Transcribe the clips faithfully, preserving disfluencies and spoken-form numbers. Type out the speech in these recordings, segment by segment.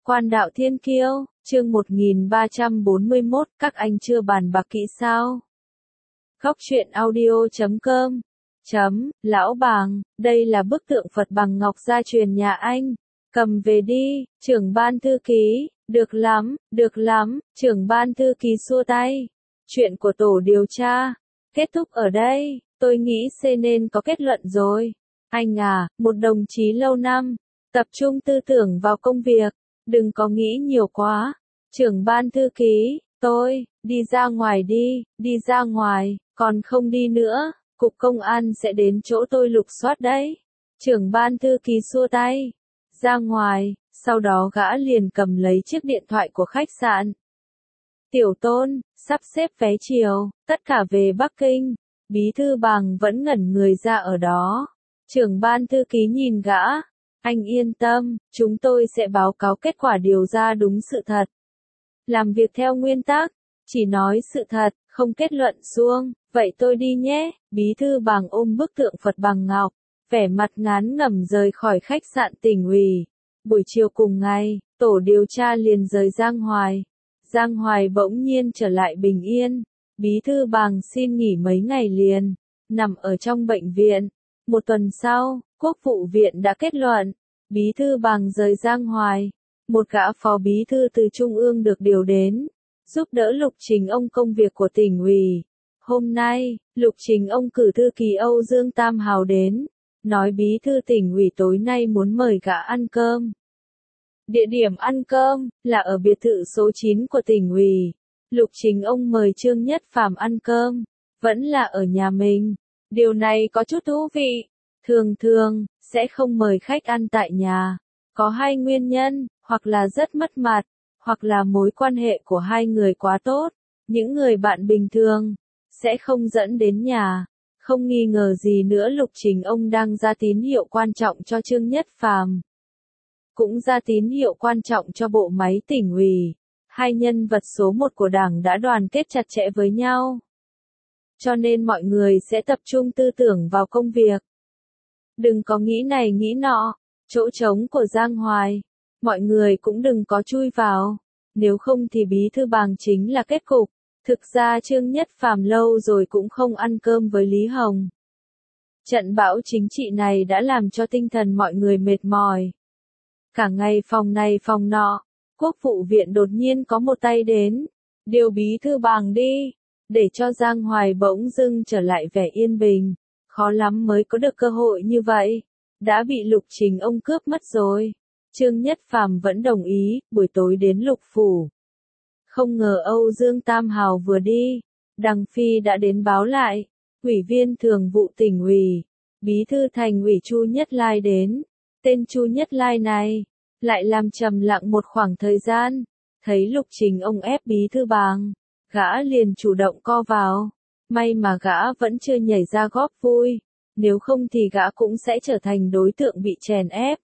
Quan đạo thiên kiêu, chương một nghìn ba trăm bốn mươi mốt, các anh chưa bàn bạc kỹ sao? Góc truyện audio chấm com chấm, lão bàng, đây là bức tượng Phật bằng ngọc gia truyền nhà anh. Cầm về đi, trưởng ban thư ký, được lắm, được lắm, trưởng ban thư ký xua tay. Chuyện của tổ điều tra, kết thúc ở đây, tôi nghĩ C nên có kết luận rồi. Anh à, một đồng chí lâu năm, tập trung tư tưởng vào công việc, đừng có nghĩ nhiều quá. Trưởng ban thư ký, tôi, đi ra ngoài đi, đi ra ngoài, còn không đi nữa, cục công an sẽ đến chỗ tôi lục soát đấy. Trưởng ban thư ký xua tay, ra ngoài, sau đó gã liền cầm lấy chiếc điện thoại của khách sạn. Tiểu Tôn, sắp xếp vé chiều, tất cả về Bắc Kinh. Bí thư Bàng vẫn ngẩn người ra ở đó. Trưởng ban thư ký nhìn gã. Anh yên tâm, chúng tôi sẽ báo cáo kết quả điều ra đúng sự thật. Làm việc theo nguyên tắc, chỉ nói sự thật, không kết luận suông. Vậy tôi đi nhé. Bí thư Bàng ôm bức tượng Phật bằng ngọc, vẻ mặt ngán ngẩm rời khỏi khách sạn Tỉnh ủy. Buổi chiều cùng ngày, tổ điều tra liền rời Giang Hoài. Giang Hoài bỗng nhiên trở lại bình yên. Bí thư Bàng xin nghỉ mấy ngày liền, nằm ở trong bệnh viện. Một tuần sau, Quốc vụ viện đã kết luận, Bí thư Bàng rời Giang Hoài. Một gã phó bí thư từ Trung ương được điều đến, giúp đỡ Lục Trình Ông công việc của tỉnh ủy. Hôm nay, Lục Trình Ông cử thư ký Âu Dương Tam Hào đến, nói bí thư tỉnh ủy tối nay muốn mời gã ăn cơm. Địa điểm ăn cơm là ở biệt thự số chín của tỉnh ủy. Lục Trình Ông mời Trương Nhất Phàm ăn cơm, vẫn là ở nhà mình. Điều này có chút thú vị. Thường thường, sẽ không mời khách ăn tại nhà. Có hai nguyên nhân, hoặc là rất mất mặt, hoặc là mối quan hệ của hai người quá tốt. Những người bạn bình thường, sẽ không dẫn đến nhà. Không nghi ngờ gì nữa Lục Trình Ông đang ra tín hiệu quan trọng cho Trương Nhất Phàm. Cũng ra tín hiệu quan trọng cho bộ máy tỉnh ủy. Hai nhân vật số một của Đảng đã đoàn kết chặt chẽ với nhau. Cho nên mọi người sẽ tập trung tư tưởng vào công việc. Đừng có nghĩ này nghĩ nọ, chỗ trống của Giang Hoài. Mọi người cũng đừng có chui vào. Nếu không thì bí thư Bàng chính là kết cục. Thực ra Trương Nhất Phàm lâu rồi cũng không ăn cơm với Lý Hồng. Trận bão chính trị này đã làm cho tinh thần mọi người mệt mỏi. Cả ngày phòng này phòng nọ. Quốc vụ viện đột nhiên có một tay đến, điều bí thư Bàng đi, để cho Giang Hoài bỗng dưng trở lại vẻ yên bình. Khó lắm mới có được cơ hội như vậy, đã bị Lục Trình Ông cướp mất rồi. Trương Nhất Phàm vẫn đồng ý, buổi tối đến Lục Phủ. Không ngờ Âu Dương Tam Hào vừa đi, Đằng Phi đã đến báo lại, Ủy viên Thường vụ Tỉnh ủy, Bí thư Thành ủy Chu Nhất Lai đến. Tên Chu Nhất Lai này lại làm trầm lặng một khoảng thời gian, thấy Lục Trình Ông ép bí thư Bàng, gã liền chủ động co vào. May mà gã vẫn chưa nhảy ra góp vui, nếu không thì gã cũng sẽ trở thành đối tượng bị chèn ép.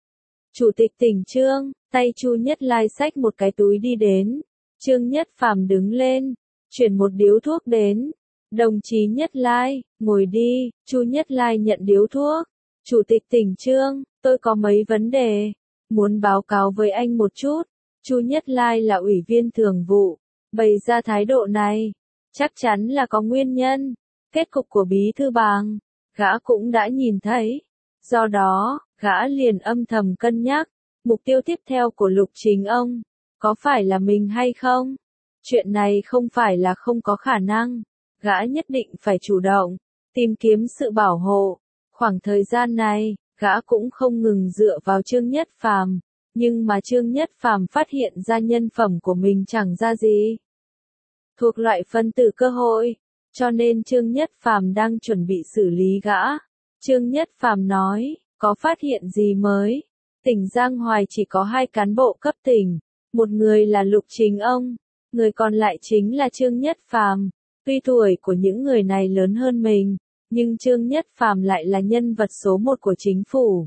Chủ tịch tỉnh Trương, tay Chu Nhất Lai xách một cái túi đi đến. Trương Nhất Phàm đứng lên, chuyển một điếu thuốc đến. Đồng chí Nhất Lai, ngồi đi. Chu Nhất Lai nhận điếu thuốc. Chủ tịch tỉnh Trương, tôi có mấy vấn đề muốn báo cáo với anh một chút. Chu Nhất Lai là ủy viên thường vụ, bày ra thái độ này, chắc chắn là có nguyên nhân. Kết cục của bí thư Bàng, gã cũng đã nhìn thấy. Do đó, gã liền âm thầm cân nhắc, mục tiêu tiếp theo của Lục Trình Ông, có phải là mình hay không? Chuyện này không phải là không có khả năng, gã nhất định phải chủ động, tìm kiếm sự bảo hộ. Khoảng thời gian này, gã cũng không ngừng dựa vào Trương Nhất Phàm, nhưng mà Trương Nhất Phàm phát hiện ra nhân phẩm của mình chẳng ra gì. Thuộc loại phân tử cơ hội, cho nên Trương Nhất Phàm đang chuẩn bị xử lý gã. Trương Nhất Phàm nói, có phát hiện gì mới? Tỉnh Giang Hoài chỉ có hai cán bộ cấp tỉnh, một người là Lục Trình Ông, người còn lại chính là Trương Nhất Phàm. Tuy tuổi của những người này lớn hơn mình, nhưng Trương Nhất Phàm lại là nhân vật số một của chính phủ.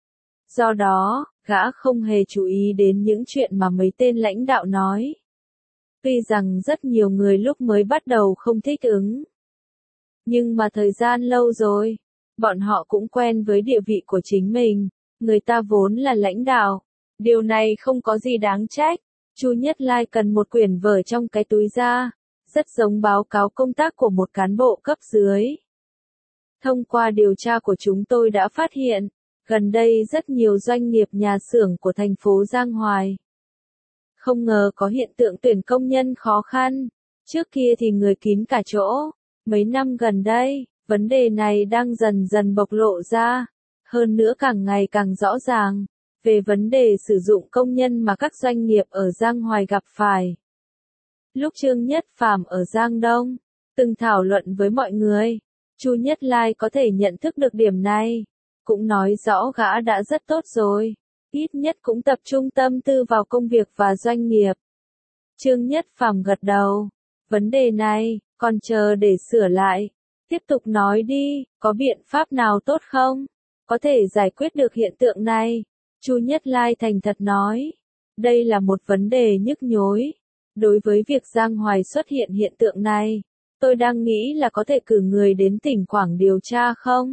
Do đó, gã không hề chú ý đến những chuyện mà mấy tên lãnh đạo nói. Tuy rằng rất nhiều người lúc mới bắt đầu không thích ứng, nhưng mà thời gian lâu rồi, bọn họ cũng quen với địa vị của chính mình. Người ta vốn là lãnh đạo, Điều này không có gì đáng trách. Chu Nhất Lai cần một quyển vở trong cái túi ra, rất giống báo cáo công tác của một cán bộ cấp dưới. Thông qua điều tra của chúng tôi đã phát hiện, gần đây rất nhiều doanh nghiệp nhà xưởng của thành phố Giang Hoài. Không ngờ có hiện tượng tuyển công nhân khó khăn, trước kia thì người kín cả chỗ. Mấy năm gần đây, vấn đề này đang dần dần bộc lộ ra, hơn nữa càng ngày càng rõ ràng, về vấn đề sử dụng công nhân mà các doanh nghiệp ở Giang Hoài gặp phải. Lúc Trương Nhất Phàm ở Giang Đông, từng thảo luận với mọi người, Chu Nhất Lai có thể nhận thức được điểm này, cũng nói rõ gã đã rất tốt rồi, ít nhất cũng tập trung tâm tư vào công việc và doanh nghiệp. Trương Nhất Phàm gật đầu, vấn đề này, còn chờ để sửa lại. Tiếp tục nói đi, có biện pháp nào tốt không? Có thể giải quyết được hiện tượng này. Chu Nhất Lai thành thật nói, đây là một vấn đề nhức nhối. Đối với việc Giang Hoài xuất hiện hiện tượng này, tôi đang nghĩ là có thể cử người đến tỉnh Quảng điều tra không?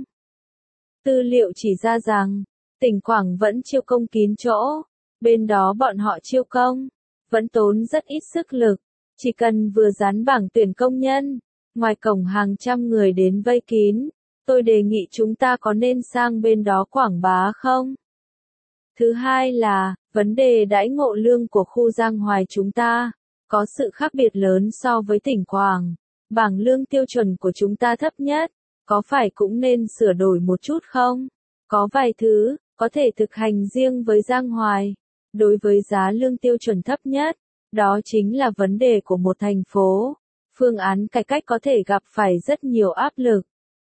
Tư liệu chỉ ra rằng, tỉnh Quảng vẫn chiêu công kín chỗ, bên đó bọn họ chiêu công, vẫn tốn rất ít sức lực, chỉ cần vừa dán bảng tuyển công nhân, ngoài cổng hàng trăm người đến vây kín, tôi đề nghị chúng ta có nên sang bên đó quảng bá không? Thứ hai là, vấn đề đãi ngộ lương của khu Giang Hoài chúng ta, có sự khác biệt lớn so với tỉnh Quảng. Bảng lương tiêu chuẩn của chúng ta thấp nhất, có phải cũng nên sửa đổi một chút không? Có vài thứ, có thể thực hành riêng với Giang Hoài. Đối với giá lương tiêu chuẩn thấp nhất, đó chính là vấn đề của một thành phố. Phương án cải cách có thể gặp phải rất nhiều áp lực.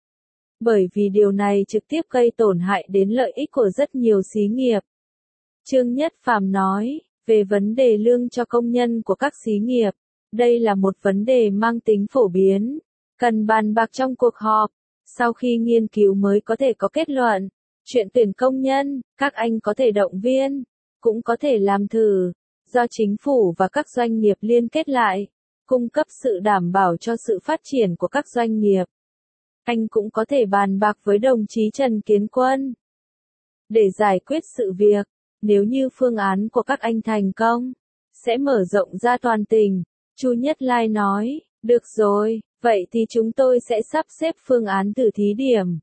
Bởi vì điều này trực tiếp gây tổn hại đến lợi ích của rất nhiều xí nghiệp. Trương Nhất Phàm nói, về vấn đề lương cho công nhân của các xí nghiệp, đây là một vấn đề mang tính phổ biến, cần bàn bạc trong cuộc họp, sau khi nghiên cứu mới có thể có kết luận. Chuyện tuyển công nhân, các anh có thể động viên, cũng có thể làm thử, do chính phủ và các doanh nghiệp liên kết lại, cung cấp sự đảm bảo cho sự phát triển của các doanh nghiệp. Anh cũng có thể bàn bạc với đồng chí Trần Kiến Quân để giải quyết sự việc. Nếu như phương án của các anh thành công, sẽ mở rộng ra toàn tỉnh. Chu Nhất Lai nói, được rồi, vậy thì chúng tôi sẽ sắp xếp phương án thử thí điểm.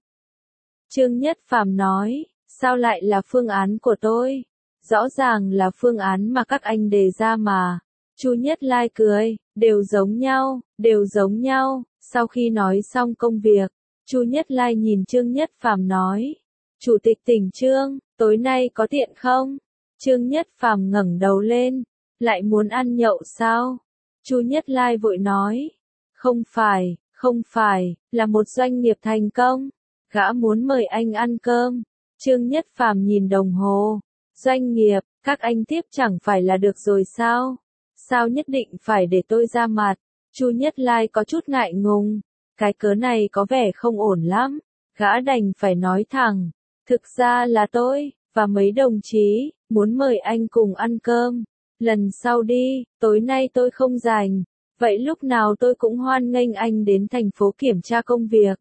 Trương Nhất Phàm nói, sao lại là phương án của tôi? Rõ ràng là phương án mà các anh đề ra mà. Chu Nhất Lai cười, đều giống nhau, đều giống nhau. Sau khi nói xong công việc, Chu Nhất Lai nhìn Trương Nhất Phàm nói, Chủ tịch tỉnh Trương, tối nay có tiện không? Trương Nhất Phàm ngẩng đầu lên, lại muốn ăn nhậu sao? Chu Nhất Lai vội nói, không phải, không phải, là một doanh nghiệp thành công, gã muốn mời anh ăn cơm. Trương Nhất Phàm nhìn đồng hồ, doanh nghiệp, các anh tiếp chẳng phải là được rồi sao? Sao nhất định phải để tôi ra mặt? Chu Nhất Lai có chút ngại ngùng, cái cớ này có vẻ không ổn lắm, gã đành phải nói thẳng, thực ra là tôi, và mấy đồng chí, muốn mời anh cùng ăn cơm, lần sau đi, tối nay tôi không rảnh, vậy lúc nào tôi cũng hoan nghênh anh đến thành phố kiểm tra công việc.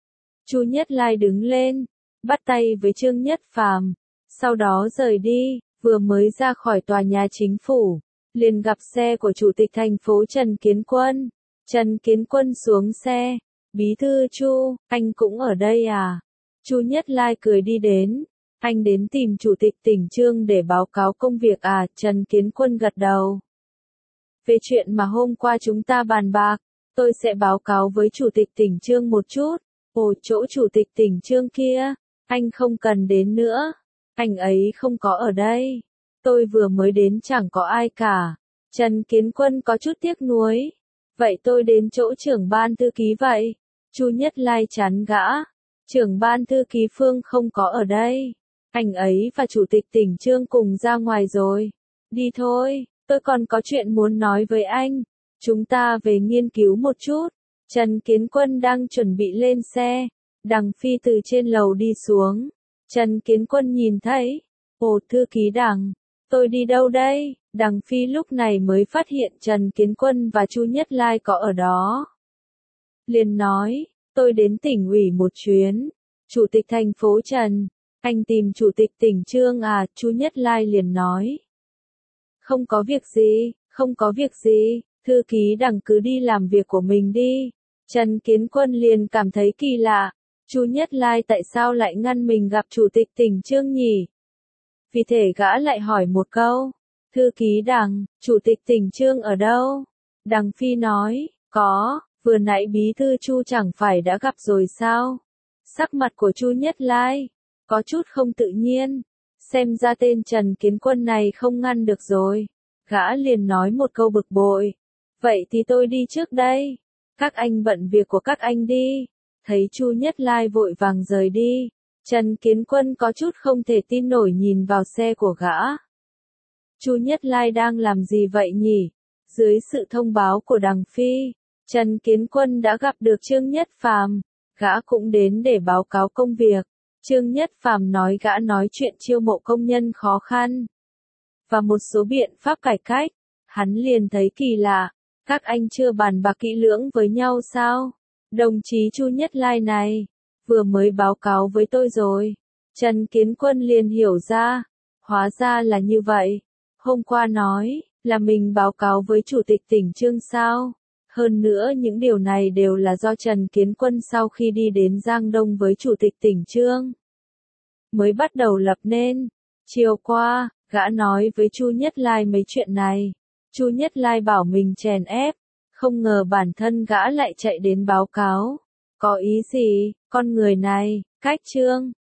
Chu Nhất Lai đứng lên, bắt tay với Trương Nhất Phàm, sau đó rời đi, vừa mới ra khỏi tòa nhà chính phủ, liền gặp xe của Chủ tịch thành phố Trần Kiến Quân. Trần Kiến Quân xuống xe, bí thư Chu, anh cũng ở đây à? Chu Nhất Lai cười đi đến, anh đến tìm Chủ tịch tỉnh Trương để báo cáo công việc à? Trần Kiến Quân gật đầu. Về chuyện mà hôm qua chúng ta bàn bạc, tôi sẽ báo cáo với Chủ tịch tỉnh Trương một chút. Ồ, chỗ Chủ tịch tỉnh Trương kia, anh không cần đến nữa, anh ấy không có ở đây. Tôi vừa mới đến chẳng có ai cả. Trần Kiến Quân có chút tiếc nuối. Vậy tôi đến chỗ trưởng ban thư ký vậy. Chu Nhất Lai chán gã. Trưởng ban thư ký Phương không có ở đây. Anh ấy và Chủ tịch tỉnh Trương cùng ra ngoài rồi. Đi thôi, tôi còn có chuyện muốn nói với anh. Chúng ta về nghiên cứu một chút. Trần Kiến Quân đang chuẩn bị lên xe. Đằng Phi từ trên lầu đi xuống. Trần Kiến Quân nhìn thấy. Ồ, thư ký Đằng, tôi đi đâu đây? Đằng Phi lúc này mới phát hiện Trần Kiến Quân và Chu Nhất Lai có ở đó. Liền nói, tôi đến tỉnh ủy một chuyến. Chủ tịch thành phố Trần, Anh tìm chủ tịch tỉnh Trương à, Chu Nhất Lai liền nói. Không có việc gì, không có việc gì, thư ký Đằng cứ đi làm việc của mình đi. Trần Kiến Quân liền cảm thấy kỳ lạ, Chu Nhất Lai tại sao lại ngăn mình gặp chủ tịch tỉnh Trương nhỉ? Vì thế gã lại hỏi một câu, thư ký Đằng, chủ tịch tỉnh Trương ở đâu? Đằng Phi nói, có, vừa nãy bí thư Chu chẳng phải đã gặp rồi sao? Sắc mặt của Chu Nhất Lai có chút không tự nhiên, xem ra tên Trần Kiến Quân này không ngăn được rồi. Gã liền nói một câu bực bội, vậy thì tôi đi trước đây, các anh bận việc của các anh đi. Thấy Chu Nhất Lai vội vàng rời đi, Trần Kiến Quân có chút không thể tin nổi nhìn vào xe của gã. Chu Nhất Lai đang làm gì vậy nhỉ? Dưới sự thông báo của Đằng Phi, Trần Kiến Quân đã gặp được Trương Nhất Phàm, gã cũng đến để báo cáo công việc. Trương Nhất Phàm nói gã nói chuyện chiêu mộ công nhân khó khăn và một số biện pháp cải cách. Hắn liền thấy kỳ lạ, các anh chưa bàn bạc kỹ lưỡng với nhau sao? Đồng chí Chu Nhất Lai này vừa mới báo cáo với tôi rồi. Trần Kiến Quân liền hiểu ra, hóa ra là như vậy. Hôm qua nói là mình báo cáo với chủ tịch tỉnh Trương sao? Hơn nữa những điều này đều là do Trần Kiến Quân sau khi đi đến Giang Đông với chủ tịch tỉnh Trương mới bắt đầu lập nên. Chiều qua, gã nói với Chu Nhất Lai mấy chuyện này. Chu Nhất Lai bảo mình chèn ép, không ngờ bản thân gã lại chạy đến báo cáo. Có ý gì, con người này, cách Trương